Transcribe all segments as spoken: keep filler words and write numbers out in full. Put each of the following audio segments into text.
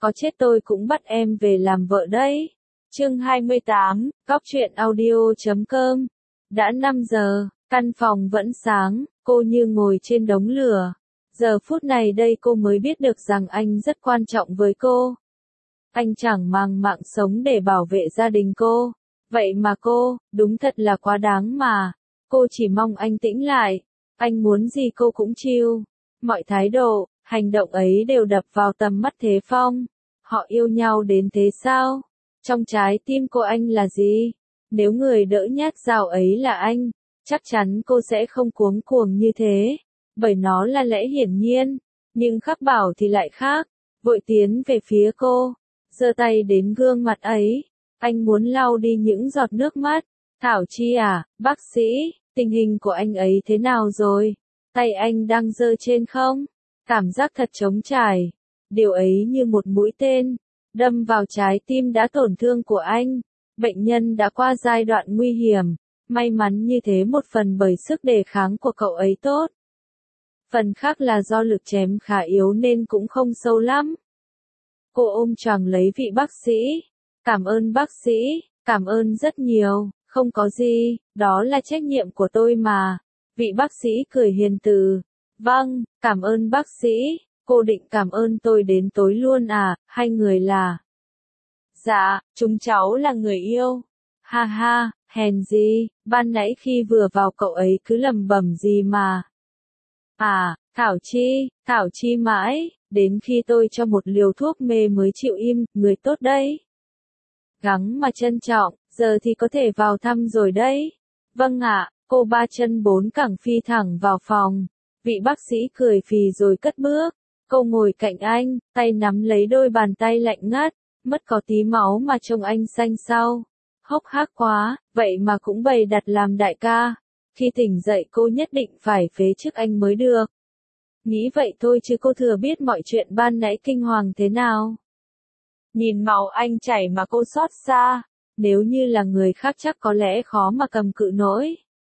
có chết tôi cũng bắt em về làm vợ đấy. Chương hai mươi tám, Cóc truyện audio chấm com. Đã năm giờ, căn phòng vẫn sáng, cô như ngồi trên đống lửa. Giờ phút này đây cô mới biết được rằng anh rất quan trọng với cô. Anh chẳng mang mạng sống để bảo vệ gia đình cô. Vậy mà cô, đúng thật là quá đáng mà. Cô chỉ mong anh tĩnh lại. Anh muốn gì cô cũng chill. Mọi thái độ, hành động ấy đều đập vào tầm mắt Thế Phong. Họ yêu nhau đến thế sao? Trong trái tim cô anh là gì? Nếu người đỡ nhát dao ấy là anh, chắc chắn cô sẽ không cuống cuồng như thế. Bởi nó là lẽ hiển nhiên. Nhưng Khắc Bảo thì lại khác. Vội tiến về phía cô. Giơ tay đến gương mặt ấy. Anh muốn lau đi những giọt nước mắt. Thảo Chi à, bác sĩ, tình hình của anh ấy thế nào rồi? Tay anh đang giơ trên không? Cảm giác thật trống trải. Điều ấy như một mũi tên, đâm vào trái tim đã tổn thương của anh. Bệnh nhân đã qua giai đoạn nguy hiểm. May mắn như thế một phần bởi sức đề kháng của cậu ấy tốt. Phần khác là do lực chém khá yếu nên cũng không sâu lắm. Cô ôm choàng lấy vị bác sĩ. Cảm ơn bác sĩ, cảm ơn rất nhiều, không có gì, đó là trách nhiệm của tôi mà. Vị bác sĩ cười hiền từ. Vâng, cảm ơn bác sĩ, cô định cảm ơn tôi đến tối luôn à, hai người là? Dạ, chúng cháu là người yêu. Ha ha, hèn gì, ban nãy khi vừa vào cậu ấy cứ lầm bầm gì mà. À, Thảo Chi, Thảo Chi mãi, đến khi tôi cho một liều thuốc mê mới chịu im, người tốt đấy. Gắng mà trân trọng, giờ thì có thể vào thăm rồi đấy. Vâng ạ, cô ba chân bốn cẳng phi thẳng vào phòng. Vị bác sĩ cười phì rồi cất bước. Cô ngồi cạnh anh, tay nắm lấy đôi bàn tay lạnh ngắt, mất có tí máu mà trông anh xanh xao. Hốc hác quá, vậy mà cũng bày đặt làm đại ca. Khi tỉnh dậy cô nhất định phải phế trước anh mới được. Nghĩ vậy thôi chứ cô thừa biết mọi chuyện ban nãy kinh hoàng thế nào. Nhìn máu anh chảy mà cô xót xa. Nếu như là người khác chắc có lẽ khó mà cầm cự nổi.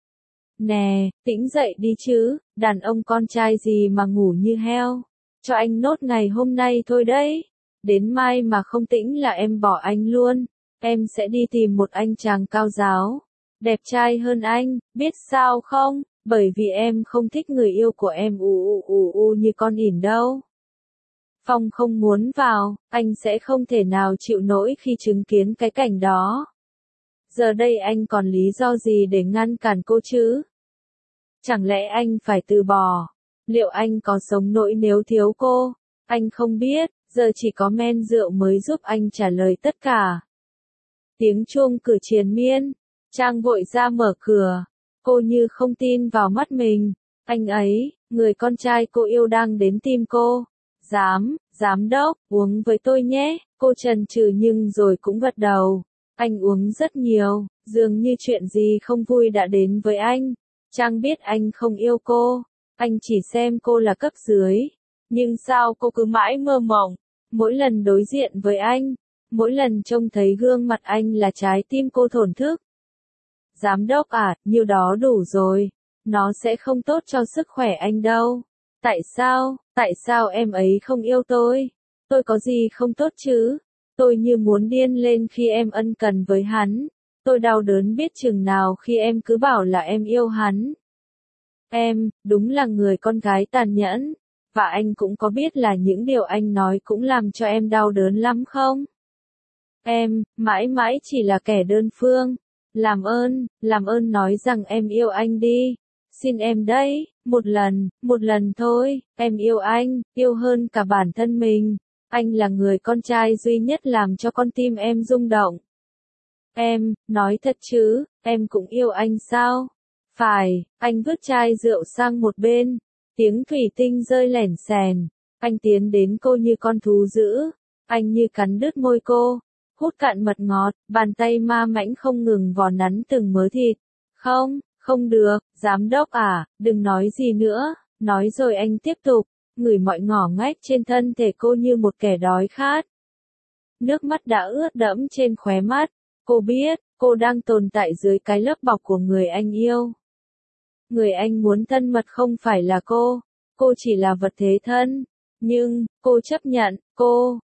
Nè, tỉnh dậy đi chứ, đàn ông con trai gì mà ngủ như heo. Cho anh nốt ngày hôm nay thôi đấy. Đến mai mà không tỉnh là em bỏ anh luôn. Em sẽ đi tìm một anh chàng cao giáo, đẹp trai hơn anh, biết sao không? Bởi vì em không thích người yêu của em ù ù ù ù như con ỉn đâu. Phong không muốn vào, anh sẽ không thể nào chịu nổi khi chứng kiến cái cảnh đó. Giờ đây anh còn lý do gì để ngăn cản cô chứ? Chẳng lẽ anh phải từ bỏ? Liệu anh có sống nổi nếu thiếu cô? Anh không biết, giờ chỉ có men rượu mới giúp anh trả lời tất cả. Tiếng chuông cửa triền miên. Trang vội ra mở cửa. Cô như không tin vào mắt mình. Anh ấy, người con trai cô yêu đang đến tìm cô. Giám, giám đốc, uống với tôi nhé. Cô chần chừ nhưng rồi cũng gật đầu. Anh uống rất nhiều, dường như chuyện gì không vui đã đến với anh. Trang biết anh không yêu cô. Anh chỉ xem cô là cấp dưới. Nhưng sao cô cứ mãi mơ mộng. Mỗi lần đối diện với anh, mỗi lần trông thấy gương mặt anh là trái tim cô thổn thức. Giám đốc à, nhiêu đó đủ rồi. Nó sẽ không tốt cho sức khỏe anh đâu. Tại sao, tại sao em ấy không yêu tôi? Tôi có gì không tốt chứ? Tôi như muốn điên lên khi em ân cần với hắn. Tôi đau đớn biết chừng nào khi em cứ bảo là em yêu hắn. Em, đúng là người con gái tàn nhẫn. Và anh cũng có biết là những điều anh nói cũng làm cho em đau đớn lắm không? Em, mãi mãi chỉ là kẻ đơn phương. Làm ơn, làm ơn nói rằng em yêu anh đi. Xin em đấy, một lần, một lần thôi, em yêu anh, yêu hơn cả bản thân mình. Anh là người con trai duy nhất làm cho con tim em rung động. Em, nói thật chứ, em cũng yêu anh sao? Phải, anh vứt chai rượu sang một bên. Tiếng thủy tinh rơi lẻn xèn. Anh tiến đến cô như con thú dữ. Anh như cắn đứt môi cô. Hút cạn mật ngọt, bàn tay ma mãnh không ngừng vò nắn từng mớ thịt. Không, không được, giám đốc à, đừng nói gì nữa. Nói rồi anh tiếp tục, ngửi mọi ngỏ ngách trên thân thể cô như một kẻ đói khát. Nước mắt đã ướt đẫm trên khóe mắt. Cô biết, cô đang tồn tại dưới cái lớp bọc của người anh yêu. Người anh muốn thân mật không phải là cô. Cô chỉ là vật thế thân. Nhưng, cô chấp nhận, cô,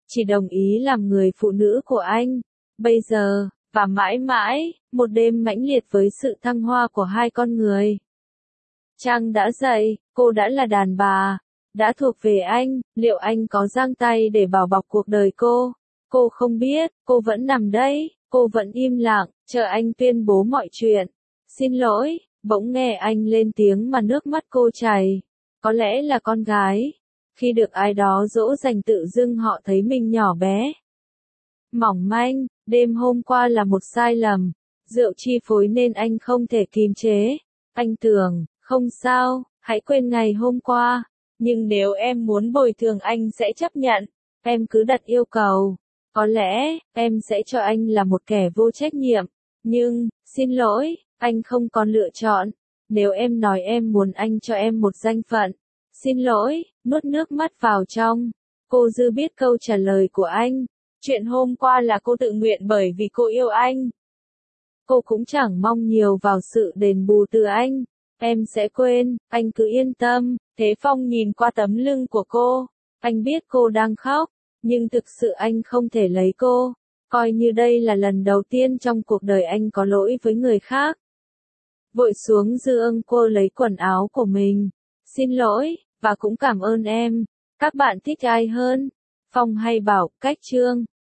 chỉ đồng ý làm người phụ nữ của anh. Bây giờ, và mãi mãi, một đêm mãnh liệt với sự thăng hoa của hai con người. Trăng đã dậy, cô đã là đàn bà, đã thuộc về anh, liệu anh có giang tay để bảo bọc cuộc đời cô? Cô không biết, cô vẫn nằm đây, cô vẫn im lặng, chờ anh tuyên bố mọi chuyện. Xin lỗi, bỗng nghe anh lên tiếng mà nước mắt cô chảy. Có lẽ là con gái. Khi được ai đó dỗ dành tự dưng họ thấy mình nhỏ bé. Mỏng manh, đêm hôm qua là một sai lầm. Rượu chi phối nên anh không thể kìm chế. Anh tưởng, không sao, hãy quên ngày hôm qua. Nhưng nếu em muốn bồi thường anh sẽ chấp nhận. Em cứ đặt yêu cầu. Có lẽ, em sẽ cho anh là một kẻ vô trách nhiệm. Nhưng, xin lỗi, anh không còn lựa chọn. Nếu em nói em muốn anh cho em một danh phận. Xin lỗi, nuốt nước mắt vào trong. Cô dư biết câu trả lời của anh. Chuyện hôm qua là cô tự nguyện bởi vì cô yêu anh. Cô cũng chẳng mong nhiều vào sự đền bù từ anh. Em sẽ quên, anh cứ yên tâm. Thế Phong nhìn qua tấm lưng của cô. Anh biết cô đang khóc, nhưng thực sự anh không thể lấy cô. Coi như đây là lần đầu tiên trong cuộc đời anh có lỗi với người khác. Vội xuống giường cô lấy quần áo của mình. Xin lỗi, và cũng cảm ơn em. Các bạn thích ai hơn? Phong hay Bảo, Cách Chương?